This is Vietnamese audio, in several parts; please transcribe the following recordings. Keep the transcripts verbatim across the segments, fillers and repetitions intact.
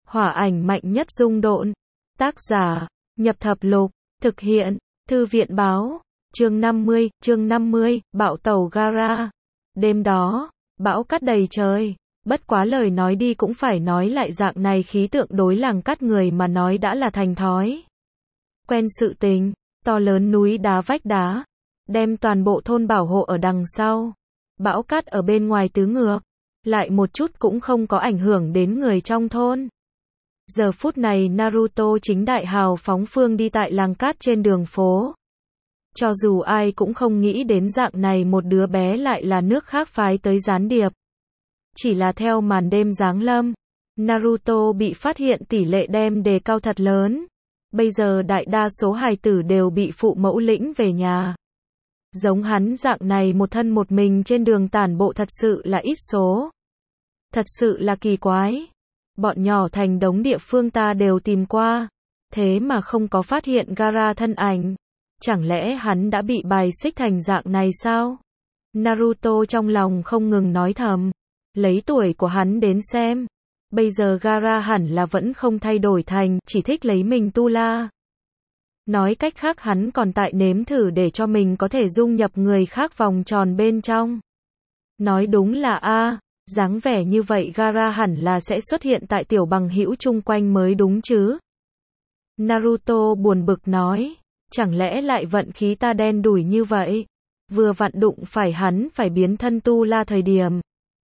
Hỏa ảnh mạnh nhất dung độn. Tác giả, Nhập Thập Lục, thực hiện, Thư viện báo, chương năm mươi, chương năm mươi, bão tàu Gara. Đêm đó, bão cát đầy trời, bất quá lời nói đi cũng phải nói lại dạng này khí tượng đối làng cát người mà nói đã là thành thói. Quen sự tình, to lớn núi đá vách đá, đem toàn bộ thôn bảo hộ ở đằng sau. Bão cát ở bên ngoài tứ ngược, lại một chút cũng không có ảnh hưởng đến người trong thôn. Giờ phút này Naruto chính đại hào phóng phương đi tại làng cát trên đường phố. Cho dù ai cũng không nghĩ đến dạng này một đứa bé lại là nước khác phái tới gián điệp. Chỉ là theo màn đêm giáng lâm, Naruto bị phát hiện tỷ lệ đem đề cao thật lớn. Bây giờ đại đa số hài tử đều bị phụ mẫu lĩnh về nhà. Giống hắn dạng này một thân một mình trên đường tản bộ thật sự là ít số. Thật sự là kỳ quái. Bọn nhỏ thành đống địa phương ta đều tìm qua, thế mà không có phát hiện Gara thân ảnh. Chẳng lẽ hắn đã bị bài xích thành dạng này sao? Naruto trong lòng không ngừng nói thầm. Lấy tuổi của hắn đến xem, bây giờ Gara hẳn là vẫn không thay đổi thành, chỉ thích lấy mình tu la. Nói cách khác hắn còn tại nếm thử để cho mình có thể dung nhập người khác vòng tròn bên trong. Nói đúng là a, dáng vẻ như vậy Gara hẳn là sẽ xuất hiện tại tiểu bằng hữu chung quanh mới đúng chứ. Naruto buồn bực nói, chẳng lẽ lại vận khí ta đen đủi như vậy, vừa vặn đụng phải hắn phải biến thân tu la thời điểm.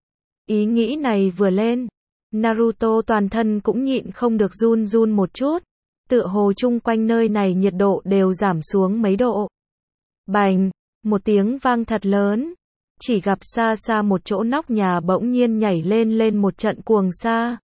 Ý nghĩ này vừa lên, Naruto toàn thân cũng nhịn không được run run một chút, tựa hồ chung quanh nơi này nhiệt độ đều giảm xuống mấy độ. Bành, một tiếng vang thật lớn, chỉ gặp xa xa một chỗ nóc nhà bỗng nhiên nhảy lên lên một trận cuồng sa.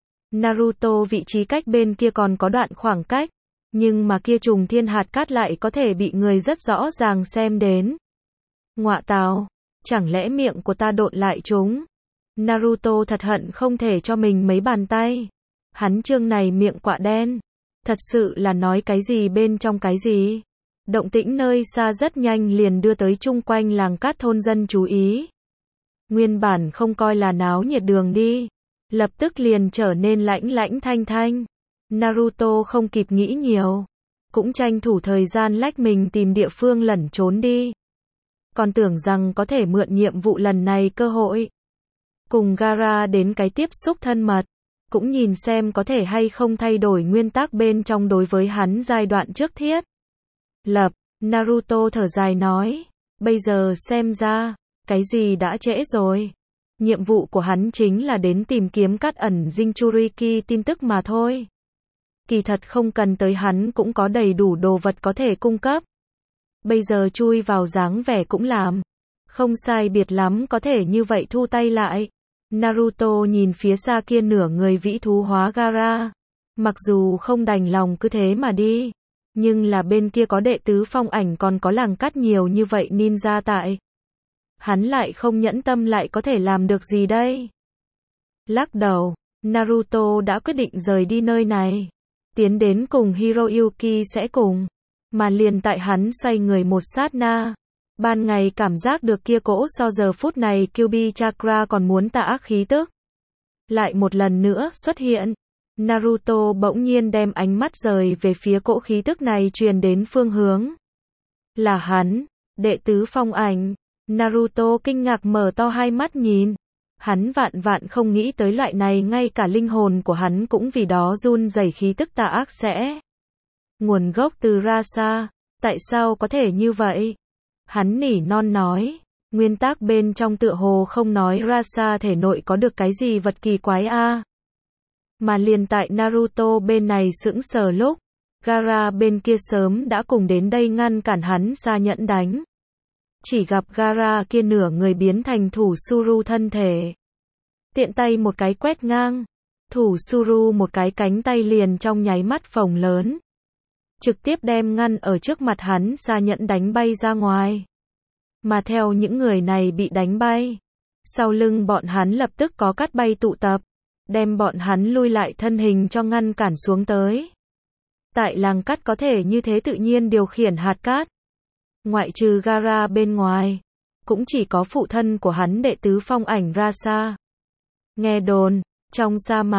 Naruto vị trí cách bên kia còn có đoạn khoảng cách, nhưng mà kia trùng thiên hạt cát lại có thể bị người rất rõ ràng xem đến. Ngọa tào, chẳng lẽ miệng của ta độn lại chúng? Naruto thật hận không thể cho mình mấy bàn tay. Hắn trương này miệng quạ đen, thật sự là nói cái gì bên trong cái gì. Động tĩnh nơi xa rất nhanh liền đưa tới chung quanh làng cát thôn dân chú ý. Nguyên bản không coi là náo nhiệt đường đi, lập tức liền trở nên lãnh lãnh thanh thanh. Naruto không kịp nghĩ nhiều, cũng tranh thủ thời gian lách mình tìm địa phương lẩn trốn đi. Còn tưởng rằng có thể mượn nhiệm vụ lần này cơ hội cùng Gara đến cái tiếp xúc thân mật, cũng nhìn xem có thể hay không thay đổi nguyên tắc bên trong đối với hắn giai đoạn trước thiết lập. Naruto thở dài nói, bây giờ xem ra, cái gì đã trễ rồi. Nhiệm vụ của hắn chính là đến tìm kiếm cát ẩn Jinchuriki tin tức mà thôi. Kỳ thật không cần tới hắn cũng có đầy đủ đồ vật có thể cung cấp. Bây giờ chui vào dáng vẻ cũng làm không sai biệt lắm, có thể như vậy thu tay lại. Naruto nhìn phía xa kia nửa người vĩ thú hóa Gara. Mặc dù không đành lòng cứ thế mà đi, nhưng là bên kia có đệ tứ phong ảnh còn có làng cát nhiều như vậy ninja tại. Hắn lại không nhẫn tâm lại có thể làm được gì đây? Lắc đầu, Naruto đã quyết định rời đi nơi này. Tiến đến cùng Hiroyuki sẽ cùng. Mà liền tại hắn xoay người một sát na, ban ngày cảm giác được kia cỗ so giờ phút này Kyuubi Chakra còn muốn tà ác khí tức lại một lần nữa xuất hiện. Naruto bỗng nhiên đem ánh mắt rời về phía cỗ khí tức này truyền đến phương hướng. Là hắn, đệ tứ phong ảnh. Naruto kinh ngạc mở to hai mắt nhìn. Hắn vạn vạn không nghĩ tới loại này ngay cả linh hồn của hắn cũng vì đó run rẩy khí tức tà ác sẽ nguồn gốc từ Rasa. Tại sao có thể như vậy? Hắn nỉ non nói, nguyên tắc bên trong tựa hồ không nói Rasa thể nội có được cái gì vật kỳ quái a. À. Mà liền tại Naruto bên này sững sờ lúc, Gara bên kia sớm đã cùng đến đây ngăn cản hắn xa nhẫn đánh. Chỉ gặp Gara kia nửa người biến thành thủ Suru thân thể. Tiện tay một cái quét ngang, thủ Suru một cái cánh tay liền trong nháy mắt phồng lớn. Trực tiếp đem ngăn ở trước mặt hắn xa nhẫn đánh bay ra ngoài. Mà theo những người này bị đánh bay, sau lưng bọn hắn lập tức có cát bay tụ tập, đem bọn hắn lui lại thân hình cho ngăn cản xuống tới. Tại làng cát có thể như thế tự nhiên điều khiển hạt cát. Ngoại trừ Gara bên ngoài, cũng chỉ có phụ thân của hắn đệ tứ phong ảnh Rasa. Nghe đồn, trong sa mạc,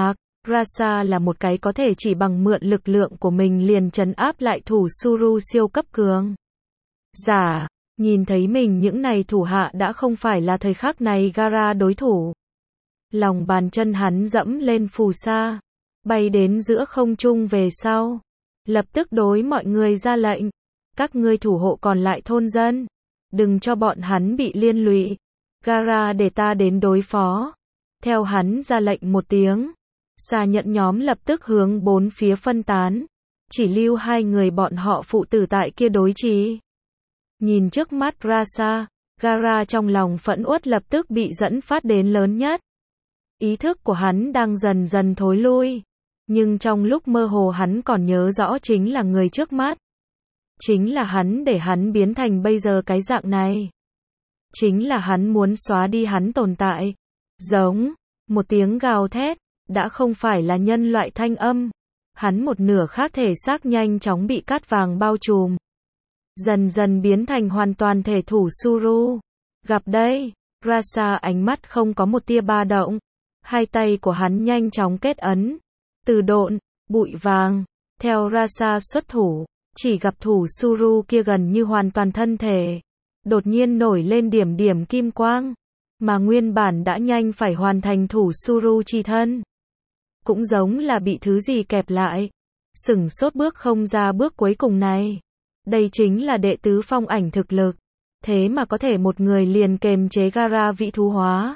Rasa là một cái có thể chỉ bằng mượn lực lượng của mình liền trấn áp lại thủ Suru siêu cấp cường giả. Nhìn thấy mình những này thủ hạ đã không phải là thời khắc này Gaara đối thủ. Lòng bàn chân hắn dẫm lên phù sa, bay đến giữa không trung về sau. Lập tức đối mọi người ra lệnh. Các ngươi thủ hộ còn lại thôn dân. Đừng cho bọn hắn bị liên lụy. Gaara để ta đến đối phó. Theo hắn ra lệnh một tiếng. Xà nhận nhóm lập tức hướng bốn phía phân tán. Chỉ lưu hai người bọn họ phụ tử tại kia đối trí. Nhìn trước mắt Rasa, Gaara trong lòng phẫn uất lập tức bị dẫn phát đến lớn nhất. Ý thức của hắn đang dần dần thối lui. Nhưng trong lúc mơ hồ hắn còn nhớ rõ chính là người trước mắt. Chính là hắn để hắn biến thành bây giờ cái dạng này. Chính là hắn muốn xóa đi hắn tồn tại. Giống, một tiếng gào thét, đã không phải là nhân loại thanh âm. Hắn một nửa khác thể xác nhanh chóng bị cát vàng bao trùm. Dần dần biến thành hoàn toàn thể thủ Suru. Gặp đây, Rasa ánh mắt không có một tia ba động. Hai tay của hắn nhanh chóng kết ấn. Từ độn, bụi vàng. Theo Rasa xuất thủ, chỉ gặp thủ Suru kia gần như hoàn toàn thân thể. Đột nhiên nổi lên điểm điểm kim quang. Mà nguyên bản đã nhanh phải hoàn thành thủ Suru chi thân. Cũng giống là bị thứ gì kẹp lại. Sửng sốt bước không ra bước cuối cùng này. Đây chính là đệ tứ phong ảnh thực lực. Thế mà có thể một người liền kềm chế Gaara vị thú hóa.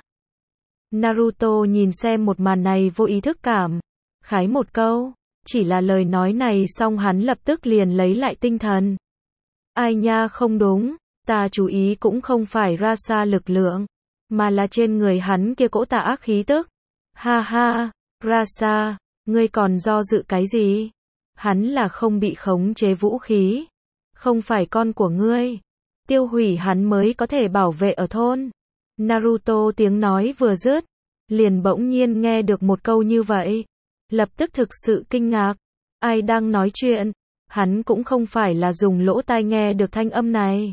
Naruto nhìn xem một màn này vô ý thức cảm khái một câu. Chỉ là lời nói này xong hắn lập tức liền lấy lại tinh thần. Ai nha không đúng. Ta chú ý cũng không phải Rasa lực lượng. Mà là trên người hắn kia cỗ tà ác khí tức. Ha ha, Rasa, ngươi còn do dự cái gì? Hắn là không bị khống chế vũ khí. Không phải con của ngươi. Tiêu hủy hắn mới có thể bảo vệ ở thôn. Naruto tiếng nói vừa dứt. Liền bỗng nhiên nghe được một câu như vậy. Lập tức thực sự kinh ngạc. Ai đang nói chuyện? Hắn cũng không phải là dùng lỗ tai nghe được thanh âm này.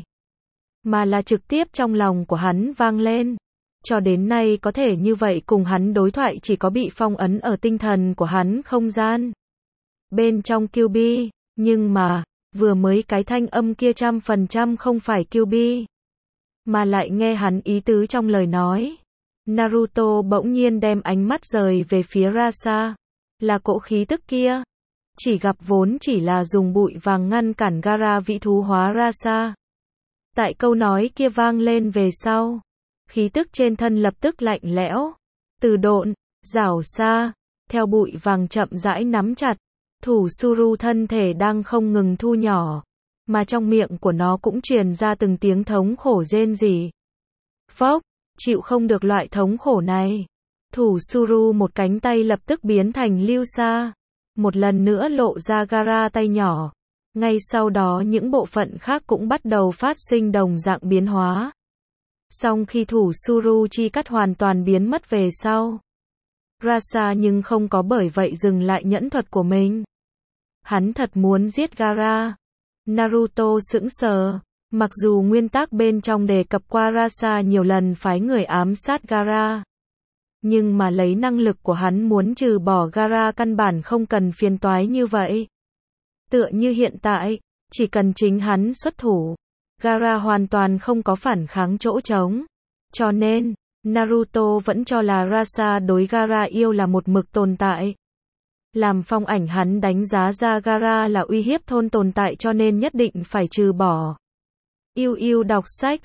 Mà là trực tiếp trong lòng của hắn vang lên. Cho đến nay có thể như vậy cùng hắn đối thoại chỉ có bị phong ấn ở tinh thần của hắn không gian. Bên trong Kyuubi. Nhưng mà, vừa mới cái thanh âm kia trăm phần trăm không phải Kyuubi. Mà lại nghe hắn ý tứ trong lời nói. Naruto bỗng nhiên đem ánh mắt rời về phía Rasa. Là cỗ khí tức kia. Chỉ gặp vốn chỉ là dùng bụi vàng ngăn cản Gaara vị thú hóa Rasa. Tại câu nói kia vang lên về sau. Khí tức trên thân lập tức lạnh lẽo. Từ độn, rảo xa. Theo bụi vàng chậm rãi nắm chặt. Thủ Suru thân thể đang không ngừng thu nhỏ. Mà trong miệng của nó cũng truyền ra từng tiếng thống khổ rên rỉ. Phốc, chịu không được loại thống khổ này. Thủ Suru một cánh tay lập tức biến thành lưu sa. Một lần nữa lộ ra Gaara tay nhỏ. Ngay sau đó những bộ phận khác cũng bắt đầu phát sinh đồng dạng biến hóa. Song khi thủ Suru chi cắt hoàn toàn biến mất về sau. Rasa nhưng không có bởi vậy dừng lại nhẫn thuật của mình. Hắn thật muốn giết Gaara. Naruto sững sờ. Mặc dù nguyên tắc bên trong đề cập qua Rasa nhiều lần phái người ám sát Gaara. Nhưng mà lấy năng lực của hắn muốn trừ bỏ Gaara căn bản không cần phiền toái như vậy. Tựa như hiện tại, chỉ cần chính hắn xuất thủ. Gaara hoàn toàn không có phản kháng chỗ trống. Cho nên, Naruto vẫn cho là Rasa đối Gaara yêu là một mực tồn tại. Làm phong ảnh hắn đánh giá ra Gaara là uy hiếp thôn tồn tại cho nên nhất định phải trừ bỏ. Yêu yêu đọc sách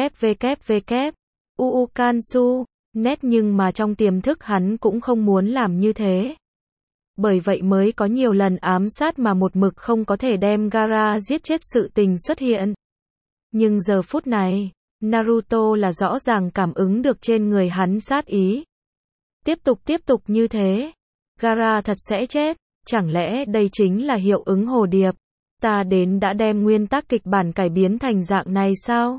www. Uukansu. Net nhưng mà trong tiềm thức hắn cũng không muốn làm như thế. Bởi vậy mới có nhiều lần ám sát mà một mực không có thể đem Gaara giết chết sự tình xuất hiện. Nhưng giờ phút này, Naruto là rõ ràng cảm ứng được trên người hắn sát ý. Tiếp tục tiếp tục như thế, Gaara thật sẽ chết, chẳng lẽ đây chính là hiệu ứng hồ điệp? Ta đến đã đem nguyên tắc kịch bản cải biến thành dạng này sao?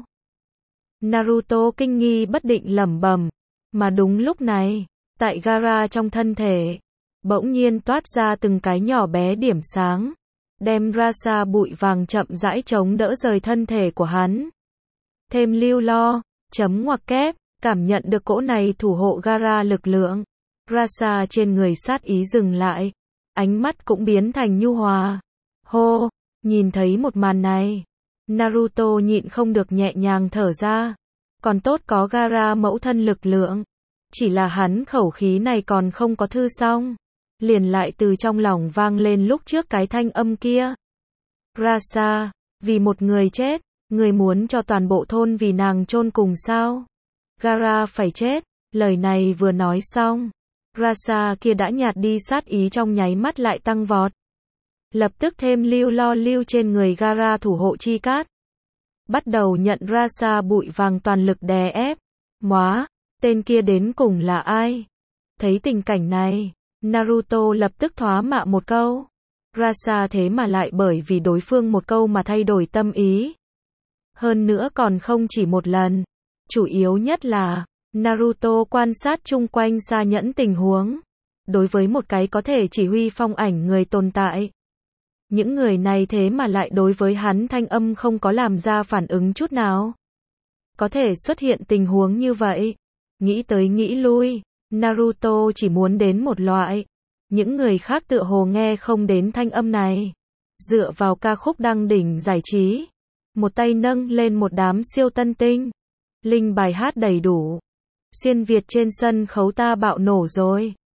Naruto kinh nghi bất định lẩm bẩm. Mà đúng lúc này, tại Gaara trong thân thể, bỗng nhiên toát ra từng cái nhỏ bé điểm sáng, đem Rasa bụi vàng chậm rãi chống đỡ rời thân thể của hắn. Thêm lưu lo, chấm ngoặc kép, cảm nhận được cỗ này thủ hộ Gaara lực lượng. Rasa trên người sát ý dừng lại, ánh mắt cũng biến thành nhu hòa. Hô, nhìn thấy một màn này, Naruto nhịn không được nhẹ nhàng thở ra. Còn tốt có Gaara mẫu thân lực lượng. Chỉ là hắn khẩu khí này còn không có thư xong, liền lại từ trong lòng vang lên lúc trước cái thanh âm kia. Rasa, vì một người chết, người muốn cho toàn bộ thôn vì nàng chôn cùng sao? Gaara phải chết. Lời này vừa nói xong, Rasa kia đã nhạt đi sát ý trong nháy mắt lại tăng vọt. Lập tức thêm lưu lo lưu trên người Gaara thủ hộ chi cát. Bắt đầu nhận Rasa bụi vàng toàn lực đè ép. Móa, tên kia đến cùng là ai? Thấy tình cảnh này, Naruto lập tức thoá mạ một câu. Rasa thế mà lại bởi vì đối phương một câu mà thay đổi tâm ý. Hơn nữa còn không chỉ một lần. Chủ yếu nhất là, Naruto quan sát chung quanh Sa Nhẫn tình huống. Đối với một cái có thể chỉ huy phong ảnh người tồn tại, những người này thế mà lại đối với hắn thanh âm không có làm ra phản ứng chút nào. Có thể xuất hiện tình huống như vậy. Nghĩ tới nghĩ lui, Naruto chỉ muốn đến một loại. Những người khác tựa hồ nghe không đến thanh âm này. Dựa vào ca khúc đăng đỉnh giải trí, một tay nâng lên một đám siêu tân tinh. Linh bài hát đầy đủ. Xuyên Việt trên sân khấu ta bạo nổ rồi.